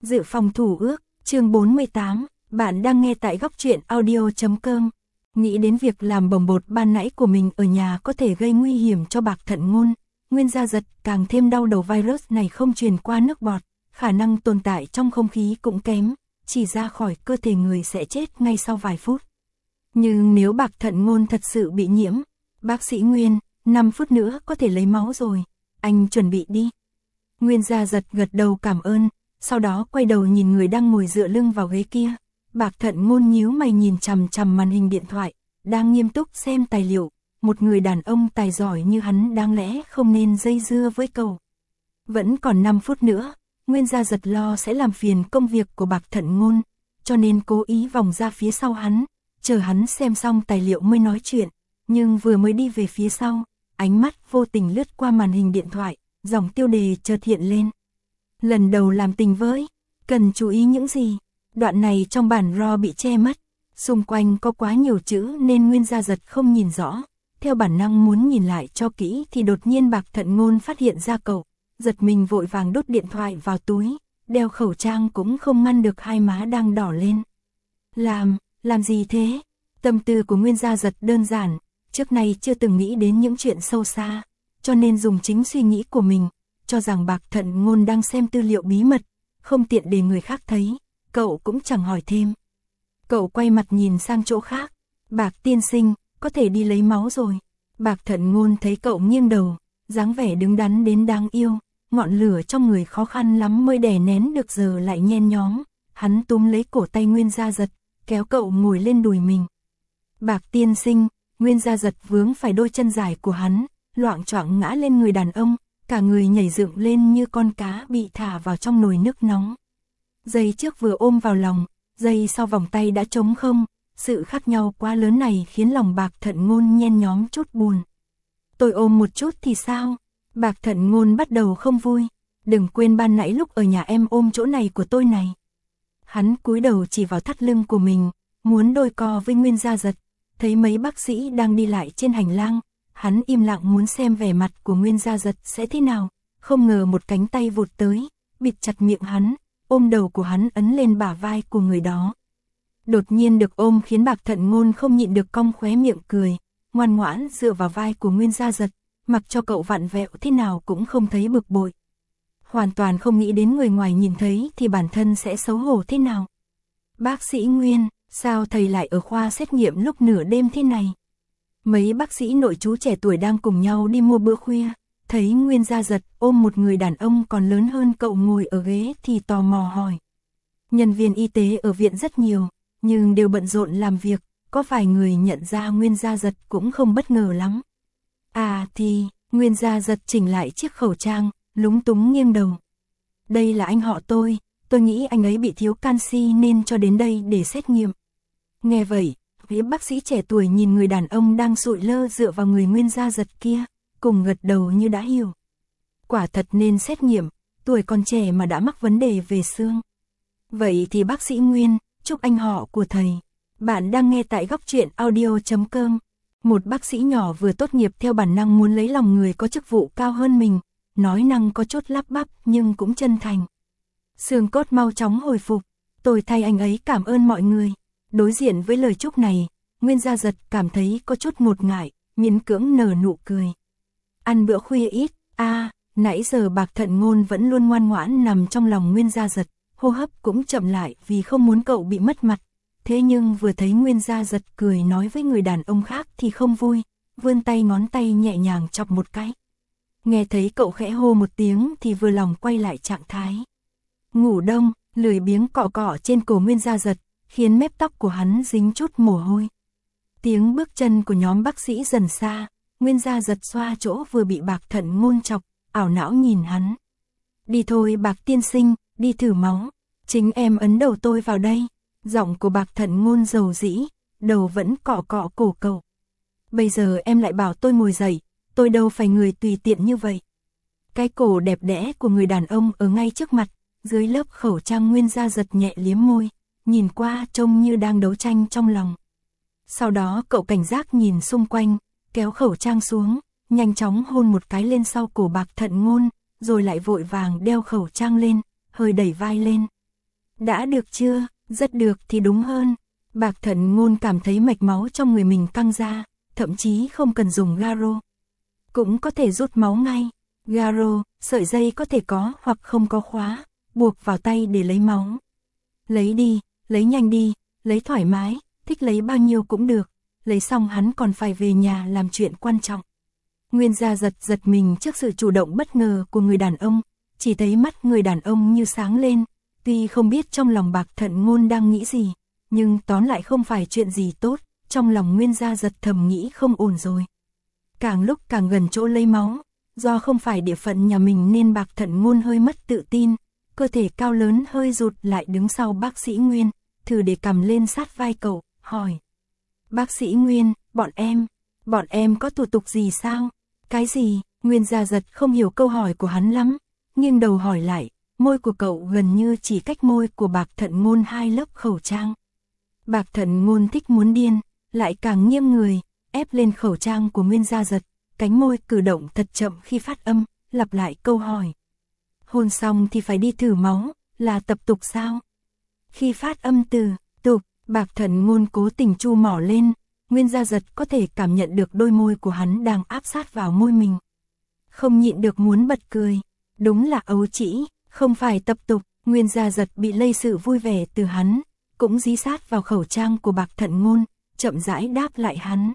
Dự phòng thủ ước, chương 48, bạn đang nghe tại góc truyện audio.com. Nghĩ đến việc làm bồng bột ban nãy của mình ở nhà có thể gây nguy hiểm cho Bạc Thận Ngôn, Nguyên Gia Giật càng thêm đau đầu. Virus này không truyền qua nước bọt, khả năng tồn tại trong không khí cũng kém, chỉ ra khỏi cơ thể người sẽ chết ngay sau vài phút. Nhưng nếu Bạc Thận Ngôn thật sự bị nhiễm, bác sĩ Nguyên, 5 phút nữa có thể lấy máu rồi, anh chuẩn bị đi. Nguyên Gia Giật gật đầu cảm ơn, sau đó quay đầu nhìn người đang ngồi dựa lưng vào ghế kia. Bạc Thận Ngôn nhíu mày nhìn chằm chằm màn hình điện thoại, đang nghiêm túc xem tài liệu. Một người đàn ông tài giỏi như hắn đáng lẽ không nên dây dưa với cậu. Vẫn còn 5 phút nữa, Nguyên Gia Giật lo sẽ làm phiền công việc của Bạc Thận Ngôn, cho nên cố ý vòng ra phía sau hắn, chờ hắn xem xong tài liệu mới nói chuyện. Nhưng vừa mới đi về phía sau, ánh mắt vô tình lướt qua màn hình điện thoại, dòng tiêu đề chợt hiện lên. Lần đầu làm tình với, cần chú ý những gì? Đoạn này trong bản RAW bị che mất, xung quanh có quá nhiều chữ nên Nguyên Gia Giật không nhìn rõ. Theo bản năng muốn nhìn lại cho kỹ thì đột nhiên Bạc Thận Ngôn phát hiện ra cậu, giật mình vội vàng đút điện thoại vào túi, đeo khẩu trang cũng không ngăn được hai má đang đỏ lên. Làm gì thế? Tâm tư của Nguyên Gia Giật đơn giản, trước nay chưa từng nghĩ đến những chuyện sâu xa, cho nên dùng chính suy nghĩ của mình, cho rằng Bạc Thận Ngôn đang xem tư liệu bí mật, không tiện để người khác thấy, cậu cũng chẳng hỏi thêm. Cậu quay mặt nhìn sang chỗ khác, Bạc tiên sinh, có thể đi lấy máu rồi. Bạc Thận Ngôn thấy cậu nghiêng đầu, dáng vẻ đứng đắn đến đáng yêu, ngọn lửa trong người khó khăn lắm mới đè nén được giờ lại nhen nhóm. Hắn túm lấy cổ tay Nguyên Gia Giật, kéo cậu ngồi lên đùi mình. Bạc tiên sinh, Nguyên Gia Giật vướng phải đôi chân dài của hắn, loạng choạng ngã lên người đàn ông, cả người nhảy dựng lên như con cá bị thả vào trong nồi nước nóng. Giây trước vừa ôm vào lòng, giây sau vòng tay đã trống không, sự khác nhau quá lớn này khiến lòng Bạc Thận Ngôn nhen nhóm chút buồn. Tôi ôm một chút thì sao? Bạc Thận Ngôn bắt đầu không vui. Đừng quên ban nãy lúc ở nhà em ôm chỗ này của tôi này. Hắn cúi đầu chỉ vào thắt lưng của mình, muốn đôi co với Nguyên Gia Giật. Thấy mấy bác sĩ đang đi lại trên hành lang, hắn im lặng muốn xem vẻ mặt của Nguyên Gia Giật sẽ thế nào. Không ngờ một cánh tay vụt tới, bịt chặt miệng hắn, ôm đầu của hắn ấn lên bả vai của người đó. Đột nhiên được ôm khiến Bạc Thận Ngôn không nhịn được cong khóe miệng cười, ngoan ngoãn dựa vào vai của Nguyên Gia Giật, mặc cho cậu vặn vẹo thế nào cũng không thấy bực bội. Hoàn toàn không nghĩ đến người ngoài nhìn thấy thì bản thân sẽ xấu hổ thế nào. Bác sĩ Nguyên, sao thầy lại ở khoa xét nghiệm lúc nửa đêm thế này? Mấy bác sĩ nội trú trẻ tuổi đang cùng nhau đi mua bữa khuya, thấy Nguyên Gia Giật ôm một người đàn ông còn lớn hơn cậu ngồi ở ghế thì tò mò hỏi. Nhân viên y tế ở viện rất nhiều, nhưng đều bận rộn làm việc, có vài người nhận ra Nguyên Gia Giật cũng không bất ngờ lắm. À thì, Nguyên Gia Giật chỉnh lại chiếc khẩu trang, lúng túng nghiêng đầu. Đây là anh họ tôi nghĩ anh ấy bị thiếu canxi nên cho đến đây để xét nghiệm. Nghe vậy, phía bác sĩ trẻ tuổi nhìn người đàn ông đang sụi lơ dựa vào người Nguyên Gia Giật kia, cùng gật đầu như đã hiểu. Quả thật nên xét nghiệm, tuổi còn trẻ mà đã mắc vấn đề về xương. Vậy thì bác sĩ Nguyên, chúc anh họ của thầy. Bạn đang nghe tại góc truyện audio.com. Một bác sĩ nhỏ vừa tốt nghiệp theo bản năng muốn lấy lòng người có chức vụ cao hơn mình, nói năng có chút lắp bắp nhưng cũng chân thành. Xương cốt mau chóng hồi phục, tôi thay anh ấy cảm ơn mọi người. Đối diện với lời chúc này, Nguyên Gia Giật cảm thấy có chút ngột ngại, miễn cưỡng nở nụ cười. Ăn bữa khuya ít, nãy giờ Bạc Thận Ngôn vẫn luôn ngoan ngoãn nằm trong lòng Nguyên Gia Giật, hô hấp cũng chậm lại vì không muốn cậu bị mất mặt. Thế nhưng vừa thấy Nguyên Gia Giật cười nói với người đàn ông khác thì không vui, vươn tay ngón tay nhẹ nhàng chọc một cái. Nghe thấy cậu khẽ hô một tiếng thì vừa lòng quay lại trạng thái. Ngủ đông, lười biếng cọ cọ trên cổ Nguyên Gia Giật, khiến mép tóc của hắn dính chút mồ hôi. Tiếng bước chân của nhóm bác sĩ dần xa, Nguyên Gia Giật xoa chỗ vừa bị Bạc Thận Ngôn chọc, ảo não nhìn hắn. Đi thôi Bạc tiên sinh, đi thử máu, chính em ấn đầu tôi vào đây. Giọng của Bạc Thận Ngôn dầu dĩ, đầu vẫn cọ cọ cổ cậu. Bây giờ em lại bảo tôi ngồi dậy, tôi đâu phải người tùy tiện như vậy. Cái cổ đẹp đẽ của người đàn ông ở ngay trước mặt, dưới lớp khẩu trang Nguyên Gia Giật nhẹ liếm môi, nhìn qua trông như đang đấu tranh trong lòng. Sau đó cậu cảnh giác nhìn xung quanh, kéo khẩu trang xuống, nhanh chóng hôn một cái lên sau cổ Bạc Thận Ngôn, rồi lại vội vàng đeo khẩu trang lên, hơi đẩy vai lên. Đã được chưa? Rất được thì đúng hơn. Bạc Thận Ngôn cảm thấy mạch máu trong người mình căng ra, thậm chí không cần dùng garo. Cũng có thể rút máu ngay. Garo, sợi dây có thể có hoặc không có khóa, buộc vào tay để lấy máu. Lấy đi, lấy nhanh đi, lấy thoải mái, thích lấy bao nhiêu cũng được. Lấy xong hắn còn phải về nhà làm chuyện quan trọng. Nguyên Gia giật mình trước sự chủ động bất ngờ của người đàn ông, chỉ thấy mắt người đàn ông như sáng lên, tuy không biết trong lòng Bạc Thận Ngôn đang nghĩ gì, nhưng tóm lại không phải chuyện gì tốt, trong lòng Nguyên Gia giật thầm nghĩ không ổn rồi. Càng lúc càng gần chỗ lấy máu, do không phải địa phận nhà mình nên Bạc Thận Ngôn hơi mất tự tin, cơ thể cao lớn hơi rụt lại đứng sau bác sĩ Nguyên, thử để cầm lên sát vai cậu, hỏi. Bác sĩ Nguyên, bọn em có thủ tục gì sao? Cái gì? Nguyên Gia giật không hiểu câu hỏi của hắn lắm, nghiêng đầu hỏi lại, môi của cậu gần như chỉ cách môi của Bạc Thận Ngôn 2 lớp khẩu trang. Bạc Thận Ngôn thích muốn điên, lại càng nghiêng người, ép lên khẩu trang của Nguyên Gia giật, cánh môi cử động thật chậm khi phát âm, lặp lại câu hỏi. Hôn xong thì phải đi thử máu, là tập tục sao? Khi phát âm từ tục, Bạc Thận Ngôn cố tình chu mỏ lên, Nguyên Gia giật có thể cảm nhận được đôi môi của hắn đang áp sát vào môi mình. Không nhịn được muốn bật cười, đúng là ấu trĩ, không phải tập tục. Nguyên Gia giật bị lây sự vui vẻ từ hắn, cũng dí sát vào khẩu trang của Bạc Thận Ngôn, chậm rãi đáp lại hắn.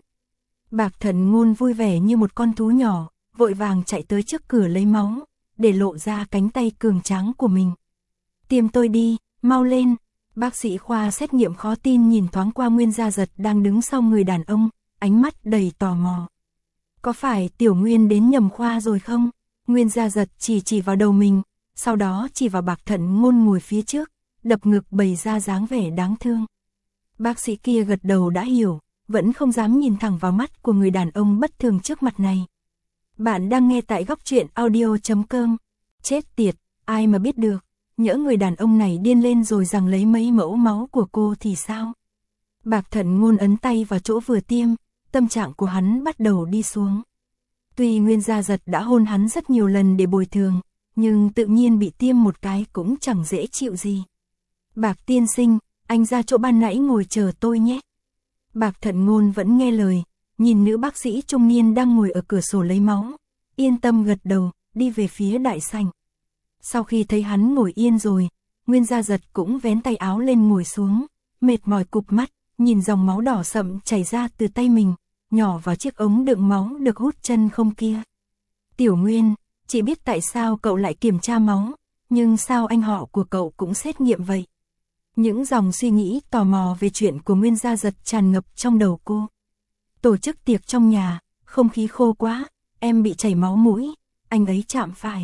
Bạc Thận Ngôn vui vẻ như một con thú nhỏ, vội vàng chạy tới trước cửa lấy máu, để lộ ra cánh tay cường tráng của mình. Tiêm tôi đi, mau lên. Bác sĩ khoa xét nghiệm khó tin nhìn thoáng qua Nguyên Gia giật đang đứng sau người đàn ông, ánh mắt đầy tò mò. Có phải Tiểu Nguyên đến nhầm khoa rồi không? Nguyên Gia giật chỉ vào đầu mình, sau đó chỉ vào Bạc Thận Ngôn ngồi phía trước, đập ngực bày ra dáng vẻ đáng thương. Bác sĩ kia gật đầu đã hiểu, vẫn không dám nhìn thẳng vào mắt của người đàn ông bất thường trước mặt này. Bạn đang nghe tại Góc Truyện Audio.com. Chết tiệt, ai mà biết được, nhỡ người đàn ông này điên lên rồi rằng lấy mấy mẫu máu của cô thì sao? Bạc Thận Ngôn ấn tay vào chỗ vừa tiêm, tâm trạng của hắn bắt đầu đi xuống. Tuy Nguyên Gia giật đã hôn hắn rất nhiều lần để bồi thường, nhưng tự nhiên bị tiêm một cái cũng chẳng dễ chịu gì. Bạc tiên sinh, anh ra chỗ ban nãy ngồi chờ tôi nhé. Bạc Thận Ngôn vẫn nghe lời, nhìn nữ bác sĩ trung niên đang ngồi ở cửa sổ lấy máu, yên tâm gật đầu, đi về phía đại sảnh. Sau khi thấy hắn ngồi yên rồi, Nguyên Gia giật cũng vén tay áo lên ngồi xuống, mệt mỏi cụp mắt, nhìn dòng máu đỏ sậm chảy ra từ tay mình, nhỏ vào chiếc ống đựng máu được hút chân không kia. Tiểu Nguyên, chị biết tại sao cậu lại kiểm tra máu, nhưng sao anh họ của cậu cũng xét nghiệm vậy? Những dòng suy nghĩ tò mò về chuyện của Nguyên Gia giật tràn ngập trong đầu cô. Tổ chức tiệc trong nhà, không khí khô quá, em bị chảy máu mũi, anh ấy chạm phải.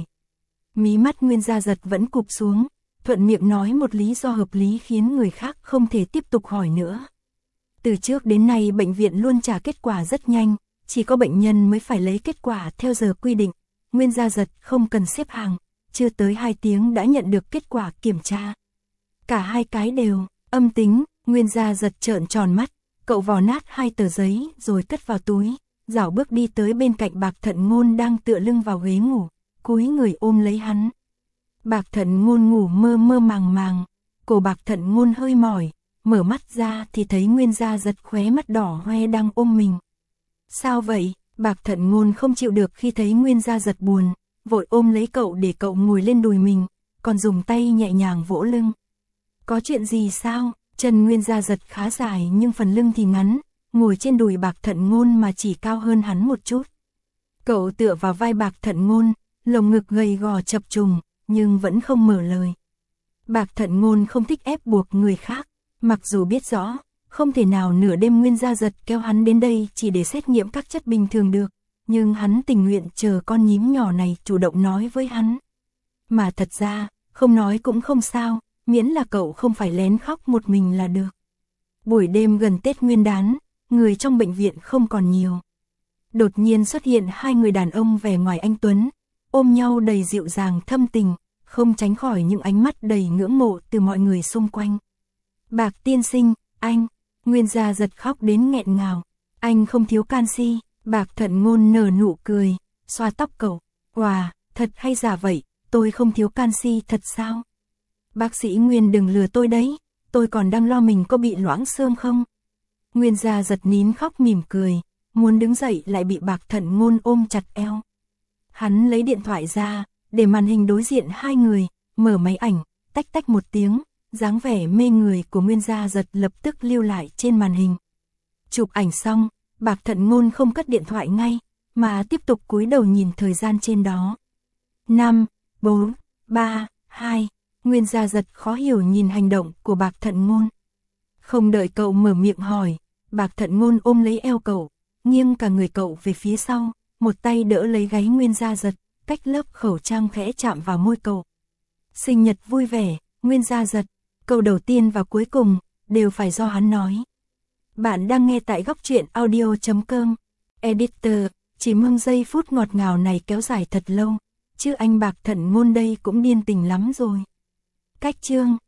Mí mắt Nguyên Gia giật vẫn cụp xuống, thuận miệng nói một lý do hợp lý khiến người khác không thể tiếp tục hỏi nữa. Từ trước đến nay bệnh viện luôn trả kết quả rất nhanh, chỉ có bệnh nhân mới phải lấy kết quả theo giờ quy định. Nguyên Gia giật không cần xếp hàng, chưa tới 2 tiếng đã nhận được kết quả kiểm tra. Cả hai cái đều âm tính. Nguyên Gia giật trợn tròn mắt, cậu vò nát 2 tờ giấy rồi cất vào túi, rảo bước đi tới bên cạnh Bạc Thận Ngôn đang tựa lưng vào ghế ngủ, cúi người ôm lấy hắn. Bạc Thận Ngôn ngủ mơ mơ màng màng, cổ Bạc Thận Ngôn hơi mỏi, mở mắt ra thì thấy Nguyên Gia giật khóe mắt đỏ hoe đang ôm mình. Sao vậy? Bạc Thận Ngôn không chịu được khi thấy Nguyên Gia giật buồn, vội ôm lấy cậu để cậu ngồi lên đùi mình, còn dùng tay nhẹ nhàng vỗ lưng. Có chuyện gì sao? Chân Nguyên Gia giật khá dài nhưng phần lưng thì ngắn, ngồi trên đùi Bạc Thận Ngôn mà chỉ cao hơn hắn một chút. Cậu tựa vào vai Bạc Thận Ngôn, lồng ngực gầy gò chập trùng, nhưng vẫn không mở lời. Bạc Thận Ngôn không thích ép buộc người khác, mặc dù biết rõ, không thể nào nửa đêm Nguyên Gia giật kéo hắn đến đây chỉ để xét nghiệm các chất bình thường được, nhưng hắn tình nguyện chờ con nhím nhỏ này chủ động nói với hắn. Mà thật ra, không nói cũng không sao, miễn là cậu không phải lén khóc một mình là được. Buổi đêm gần Tết Nguyên đán, người trong bệnh viện không còn nhiều. Đột nhiên xuất hiện 2 người đàn ông vẻ ngoài anh tuấn, ôm nhau đầy dịu dàng thâm tình, không tránh khỏi những ánh mắt đầy ngưỡng mộ từ mọi người xung quanh. Bạc tiên sinh, anh, Nguyên Gia giật khóc đến nghẹn ngào, anh không thiếu canxi. Bạc Thận Ngôn nở nụ cười, xoa tóc cậu, wow, thật hay giả vậy, tôi không thiếu canxi thật sao? Bác sĩ Nguyên đừng lừa tôi đấy, tôi còn đang lo mình có bị loãng xương không. Nguyên Gia Giật nín khóc mỉm cười, muốn đứng dậy lại bị Bạc Thận Ngôn ôm chặt eo. Hắn lấy điện thoại ra, để màn hình đối diện hai người, mở máy ảnh, tách tách một tiếng, dáng vẻ mê người của Nguyên Gia Giật lập tức lưu lại trên màn hình. Chụp ảnh xong, Bạc Thận Ngôn không cất điện thoại ngay, mà tiếp tục cúi đầu nhìn thời gian trên đó. 5, 4, 3, 2, Nguyên Gia Giật khó hiểu nhìn hành động của Bạc Thận Ngôn. Không đợi cậu mở miệng hỏi, Bạc Thận Ngôn ôm lấy eo cậu, nghiêng cả người cậu về phía sau, một tay đỡ lấy gáy Nguyên Gia Giật, cách lớp khẩu trang khẽ chạm vào môi cậu. Sinh nhật vui vẻ, Nguyên Gia Giật, câu đầu tiên và cuối cùng, đều phải do hắn nói. Bạn đang nghe tại góc truyện audio.com. Editor, chỉ mong giây phút ngọt ngào này kéo dài thật lâu, chứ anh Bạc Thận Ngôn đây cũng điên tình lắm rồi. Cách chương